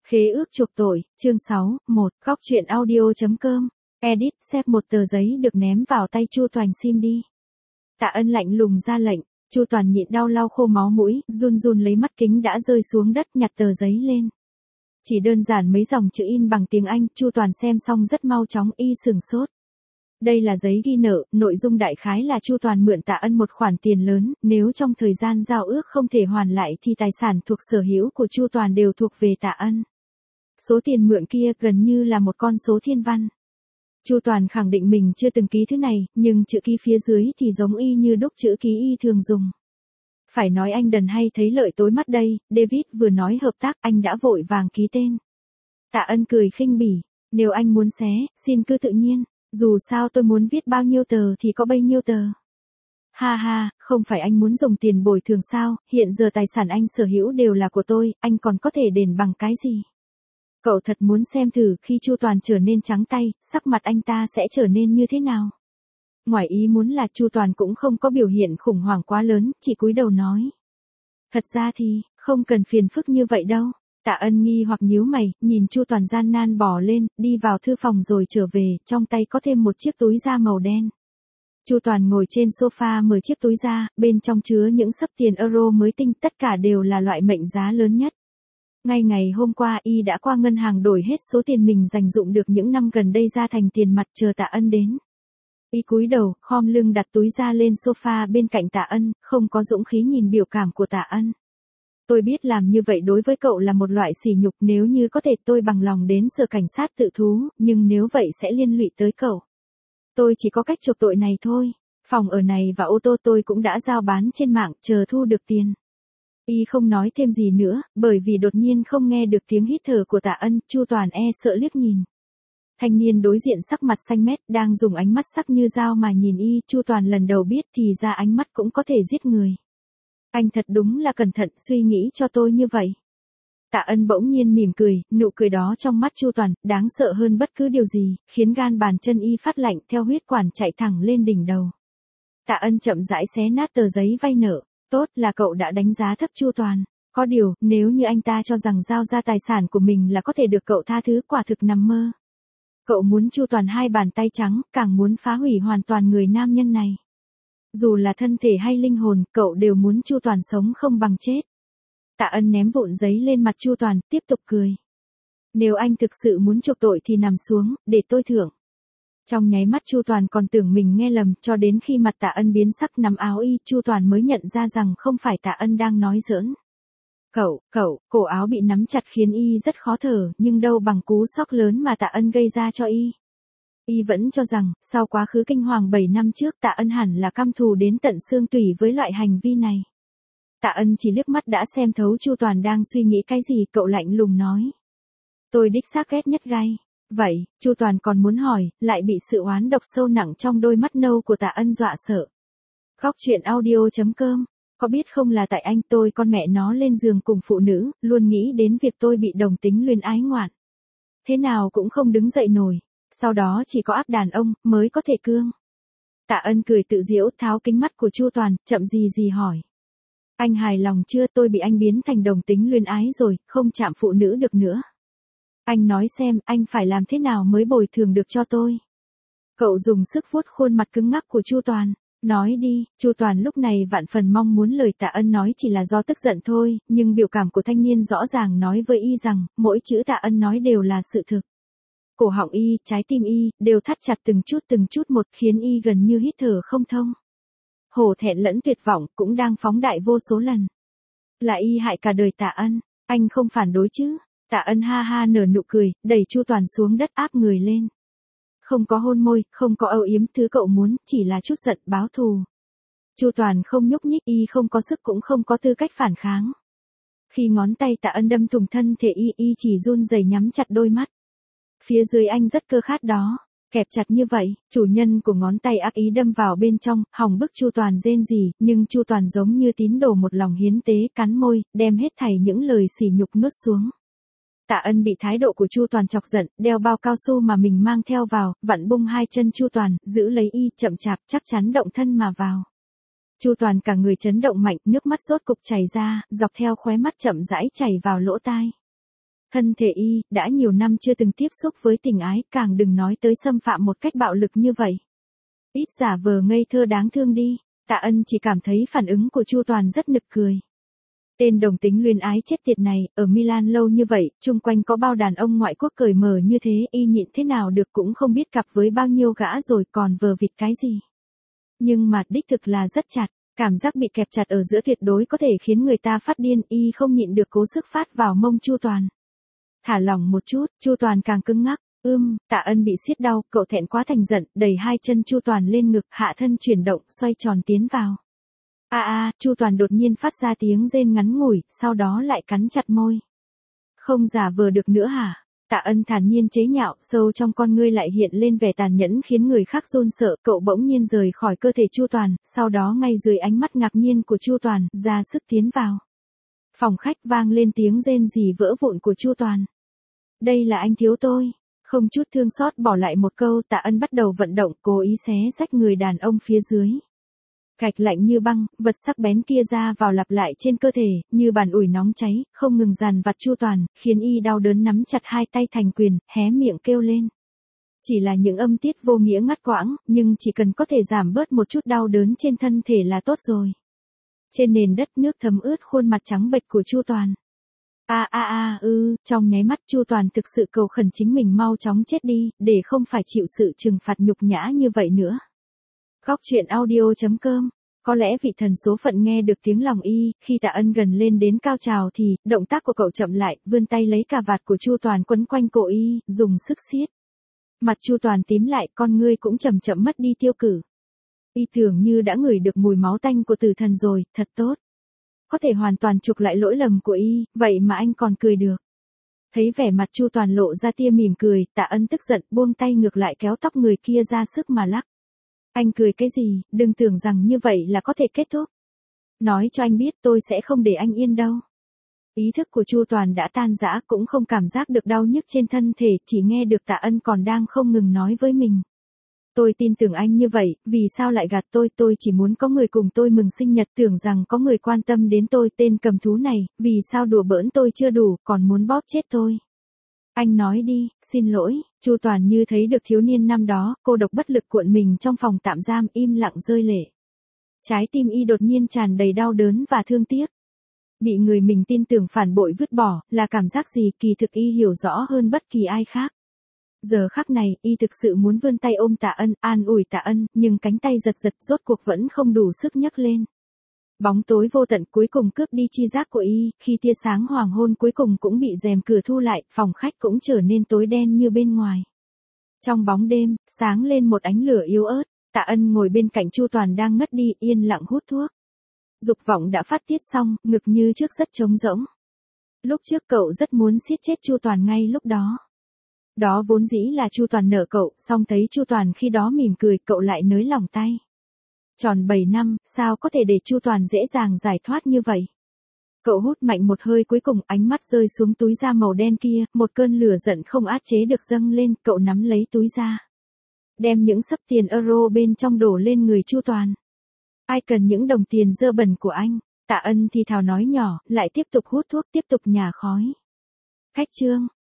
Khế ước chuộc tội, chương 6, 1, góc truyện audio.com, edit, xếp một tờ giấy được ném vào tay Chu Toàn xin đi. Tạ Ân lạnh lùng ra lệnh, Chu Toàn nhịn đau lau khô máu mũi, run run lấy mắt kính đã rơi xuống đất nhặt tờ giấy lên. Chỉ đơn giản mấy dòng chữ in bằng tiếng Anh, Chu Toàn xem xong rất mau chóng y sửng sốt. Đây là giấy ghi nợ, nội dung đại khái là Chu Toàn mượn Tạ Ân một khoản tiền lớn, nếu trong thời gian giao ước không thể hoàn lại thì tài sản thuộc sở hữu của Chu Toàn đều thuộc về Tạ Ân. Số tiền mượn kia gần như là một con số thiên văn. Chu Toàn khẳng định mình chưa từng ký thứ này, nhưng chữ ký phía dưới thì giống y như đúc chữ ký y thường dùng. Phải nói anh đần hay thấy lợi tối mắt đây, David vừa nói hợp tác anh đã vội vàng ký tên. Tạ Ân cười khinh bỉ, nếu anh muốn xé, xin cứ tự nhiên, dù sao tôi muốn viết bao nhiêu tờ thì có bấy nhiêu tờ. Ha ha, không phải anh muốn dùng tiền bồi thường sao, hiện giờ tài sản anh sở hữu đều là của tôi, anh còn có thể đền bằng cái gì? Cậu thật muốn xem thử khi Chu Toàn trở nên trắng tay, sắc mặt anh ta sẽ trở nên như thế nào? Ngoài ý muốn là Chu Toàn cũng không có biểu hiện khủng hoảng quá lớn, chỉ cúi đầu nói. Thật ra thì, không cần phiền phức như vậy đâu. Tạ Ân nghi hoặc nhíu mày, nhìn Chu Toàn gian nan bò lên, đi vào thư phòng rồi trở về, trong tay có thêm một chiếc túi da màu đen. Chu Toàn ngồi trên sofa mở chiếc túi ra, bên trong chứa những xấp tiền euro mới tinh, tất cả đều là loại mệnh giá lớn nhất. Ngay ngày hôm qua y đã qua ngân hàng đổi hết số tiền mình dành dụm được những năm gần đây ra thành tiền mặt chờ Tạ Ân đến. Y cúi đầu, khom lưng đặt túi ra lên sofa bên cạnh Tạ Ân, không có dũng khí nhìn biểu cảm của Tạ Ân. Tôi biết làm như vậy đối với cậu là một loại sỉ nhục, nếu như có thể tôi bằng lòng đến sở cảnh sát tự thú, nhưng nếu vậy sẽ liên lụy tới cậu. Tôi chỉ có cách chuộc tội này thôi, phòng ở này và ô tô tôi cũng đã giao bán trên mạng, chờ thu được tiền. Y không nói thêm gì nữa, bởi vì đột nhiên không nghe được tiếng hít thở của Tạ Ân, Chu Toàn sợ liếc nhìn. Thanh niên đối diện sắc mặt xanh mét, đang dùng ánh mắt sắc như dao mà nhìn y, Chu Toàn lần đầu biết thì ra ánh mắt cũng có thể giết người. Anh thật đúng là cẩn thận suy nghĩ cho tôi như vậy. Tạ Ân bỗng nhiên mỉm cười, nụ cười đó trong mắt Chu Toàn, đáng sợ hơn bất cứ điều gì, khiến gan bàn chân y phát lạnh theo huyết quản chạy thẳng lên đỉnh đầu. Tạ Ân chậm rãi xé nát tờ giấy vay nợ. Tốt là cậu đã đánh giá thấp Chu Toàn. Có điều, nếu như anh ta cho rằng giao ra tài sản của mình là có thể được cậu tha thứ, quả thực nằm mơ. Cậu muốn Chu Toàn hai bàn tay trắng, càng muốn phá hủy hoàn toàn người nam nhân này. Dù là thân thể hay linh hồn, cậu đều muốn Chu Toàn sống không bằng chết. Tạ Ân ném vụn giấy lên mặt Chu Toàn, tiếp tục cười. Nếu anh thực sự muốn chuộc tội thì nằm xuống, để tôi thưởng. Trong nháy mắt Chu Toàn còn tưởng mình nghe lầm, cho đến khi mặt Tạ Ân biến sắc nắm áo y, Chu Toàn mới nhận ra rằng không phải Tạ Ân đang nói giỡn. Cổ áo bị nắm chặt khiến y rất khó thở, nhưng đâu bằng cú sốc lớn mà Tạ Ân gây ra cho y. Y vẫn cho rằng, sau quá khứ kinh hoàng 7 năm trước Tạ Ân hẳn là căm thù đến tận xương tủy với loại hành vi này. Tạ Ân chỉ liếc mắt đã xem thấu Chu Toàn đang suy nghĩ cái gì, cậu lạnh lùng nói. Tôi đích xác ghét nhất gay. Vậy, Chu Toàn còn muốn hỏi, lại bị sự oán độc sâu nặng trong đôi mắt nâu của Tạ Ân dọa sợ. Góc truyện audio.com, có biết không là tại anh tôi con mẹ nó lên giường cùng phụ nữ, luôn nghĩ đến việc tôi bị đồng tính luyến ái ngoạn. Thế nào cũng không đứng dậy nổi, sau đó chỉ có áp đàn ông, mới có thể cương. Tạ Ân cười tự giễu tháo kính mắt của Chu Toàn, chậm gì hỏi. Anh hài lòng chưa, tôi bị anh biến thành đồng tính luyến ái rồi, không chạm phụ nữ được nữa. Anh nói xem, anh phải làm thế nào mới bồi thường được cho tôi? Cậu dùng sức vuốt khuôn mặt cứng ngắc của Chu Toàn. Nói đi, Chu Toàn lúc này vạn phần mong muốn lời Tạ Ân nói chỉ là do tức giận thôi, nhưng biểu cảm của thanh niên rõ ràng nói với y rằng, mỗi chữ Tạ Ân nói đều là sự thực. Cổ họng y, trái tim y, đều thắt chặt từng chút một khiến y gần như hít thở không thông. Hổ thẹn lẫn tuyệt vọng cũng đang phóng đại vô số lần. Là y hại cả đời Tạ Ân, anh không phản đối chứ? Tạ Ân ha ha nở nụ cười, đẩy Chu Toàn xuống đất áp người lên. Không có hôn môi, không có âu yếm, thứ cậu muốn, chỉ là chút giận báo thù. Chu Toàn không nhúc nhích, y không có sức cũng không có tư cách phản kháng. Khi ngón tay Tạ Ân đâm thủng thân thể y chỉ run rẩy nhắm chặt đôi mắt. Phía dưới anh rất cơ khát đó, kẹp chặt như vậy, chủ nhân của ngón tay ác ý đâm vào bên trong, hòng bức Chu Toàn rên rỉ, nhưng Chu Toàn giống như tín đồ một lòng hiến tế, cắn môi, đem hết thảy những lời sỉ nhục nuốt xuống. Tạ Ân bị thái độ của Chu Toàn chọc giận, đeo bao cao su mà mình mang theo vào, vặn bung hai chân Chu Toàn, giữ lấy y, chậm chạp chắc chắn động thân mà vào. Chu Toàn cả người chấn động mạnh, nước mắt rốt cục chảy ra, dọc theo khóe mắt chậm rãi chảy vào lỗ tai. Thân thể y, đã nhiều năm chưa từng tiếp xúc với tình ái, càng đừng nói tới xâm phạm một cách bạo lực như vậy. Ít giả vờ ngây thơ đáng thương đi, Tạ Ân chỉ cảm thấy phản ứng của Chu Toàn rất nực cười. Tên đồng tính luyến ái chết tiệt này, ở Milan lâu như vậy, chung quanh có bao đàn ông ngoại quốc cởi mở như thế, y nhịn thế nào được cũng không biết cặp với bao nhiêu gã rồi còn vờ vịt cái gì. Nhưng mà đích thực là rất chặt, cảm giác bị kẹp chặt ở giữa tuyệt đối có thể khiến người ta phát điên, y không nhịn được cố sức phát vào mông Chu Toàn. Thả lỏng một chút, Chu Toàn càng cứng ngắc, Tạ Ân bị siết đau, cậu thẹn quá thành giận, đẩy hai chân Chu Toàn lên ngực, hạ thân chuyển động, xoay tròn tiến vào. Chu Toàn đột nhiên phát ra tiếng rên ngắn ngủi, sau đó lại cắn chặt môi. Không giả vờ được nữa hả? Tạ Ân thản nhiên chế nhạo, sâu trong con ngươi lại hiện lên vẻ tàn nhẫn khiến người khác run sợ, cậu bỗng nhiên rời khỏi cơ thể Chu Toàn, sau đó ngay dưới ánh mắt ngạc nhiên của Chu Toàn, ra sức tiến vào. Phòng khách vang lên tiếng rên rỉ vỡ vụn của Chu Toàn. Đây là anh thiếu tôi. Không chút thương xót bỏ lại một câu, Tạ Ân bắt đầu vận động, cố ý xé rách người đàn ông phía dưới. Gạch lạnh như băng, vật sắc bén kia ra vào lặp lại trên cơ thể, như bàn ủi nóng cháy, không ngừng dằn vặt Chu Toàn, khiến y đau đớn nắm chặt hai tay thành quyền, hé miệng kêu lên. Chỉ là những âm tiết vô nghĩa ngắt quãng, nhưng chỉ cần có thể giảm bớt một chút đau đớn trên thân thể là tốt rồi. Trên nền đất nước thấm ướt khuôn mặt trắng bệch của Chu Toàn. Trong nháy mắt Chu Toàn thực sự cầu khẩn chính mình mau chóng chết đi, để không phải chịu sự trừng phạt nhục nhã như vậy nữa. Góc truyện audio.com. Có lẽ vị thần số phận nghe được tiếng lòng y, khi Tạ Ân gần lên đến cao trào thì, động tác của cậu chậm lại, vươn tay lấy cà vạt của Chu Toàn quấn quanh cổ y, dùng sức siết. Mặt Chu Toàn tím lại, con ngươi cũng chậm chậm mất đi tiêu cử. Y tưởng như đã ngửi được mùi máu tanh của tử thần rồi, thật tốt. Có thể hoàn toàn chuộc lại lỗi lầm của y, vậy mà anh còn cười được. Thấy vẻ mặt Chu Toàn lộ ra tia mỉm cười, Tạ Ân tức giận buông tay ngược lại kéo tóc người kia ra sức mà lắc. Anh cười cái gì, đừng tưởng rằng như vậy là có thể kết thúc. Nói cho anh biết tôi sẽ không để anh yên đâu. Ý thức của Chu Toàn đã tan rã, cũng không cảm giác được đau nhức trên thân thể, chỉ nghe được Tạ Ân còn đang không ngừng nói với mình. Tôi tin tưởng anh như vậy, vì sao lại gạt tôi chỉ muốn có người cùng tôi mừng sinh nhật, tưởng rằng có người quan tâm đến tôi, tên cầm thú này, vì sao đùa bỡn tôi chưa đủ, còn muốn bóp chết tôi. Anh nói đi, xin lỗi. Chu Toàn như thấy được thiếu niên năm đó, cô độc bất lực cuộn mình trong phòng tạm giam, im lặng rơi lệ. Trái tim y đột nhiên tràn đầy đau đớn và thương tiếc. Bị người mình tin tưởng phản bội vứt bỏ, là cảm giác gì, kỳ thực y hiểu rõ hơn bất kỳ ai khác. Giờ khắc này, y thực sự muốn vươn tay ôm Tạ Ân, an ủi Tạ Ân, nhưng cánh tay giật giật rốt cuộc vẫn không đủ sức nhấc lên. Bóng tối vô tận cuối cùng cướp đi chi giác của y, khi tia sáng hoàng hôn cuối cùng cũng bị rèm cửa thu lại, phòng khách cũng trở nên tối đen như bên ngoài. Trong bóng đêm, sáng lên một ánh lửa yếu ớt, Tạ Ân ngồi bên cạnh Chu Toàn đang ngất đi, yên lặng hút thuốc. Dục vọng đã phát tiết xong, ngực như trước rất trống rỗng. Lúc trước cậu rất muốn siết chết Chu Toàn ngay lúc đó. Đó vốn dĩ là Chu Toàn nợ cậu, song thấy Chu Toàn khi đó mỉm cười, cậu lại nới lỏng tay. Tròn 7 năm, sao có thể để Chu Toàn dễ dàng giải thoát như vậy? Cậu hút mạnh một hơi cuối cùng, ánh mắt rơi xuống túi da màu đen kia, một cơn lửa giận không át chế được dâng lên, cậu nắm lấy túi da. Đem những xấp tiền euro bên trong đổ lên người Chu Toàn. Ai cần những đồng tiền dơ bẩn của anh? Tạ Ân thì thào nói nhỏ, lại tiếp tục hút thuốc, tiếp tục nhả khói. Cách chương.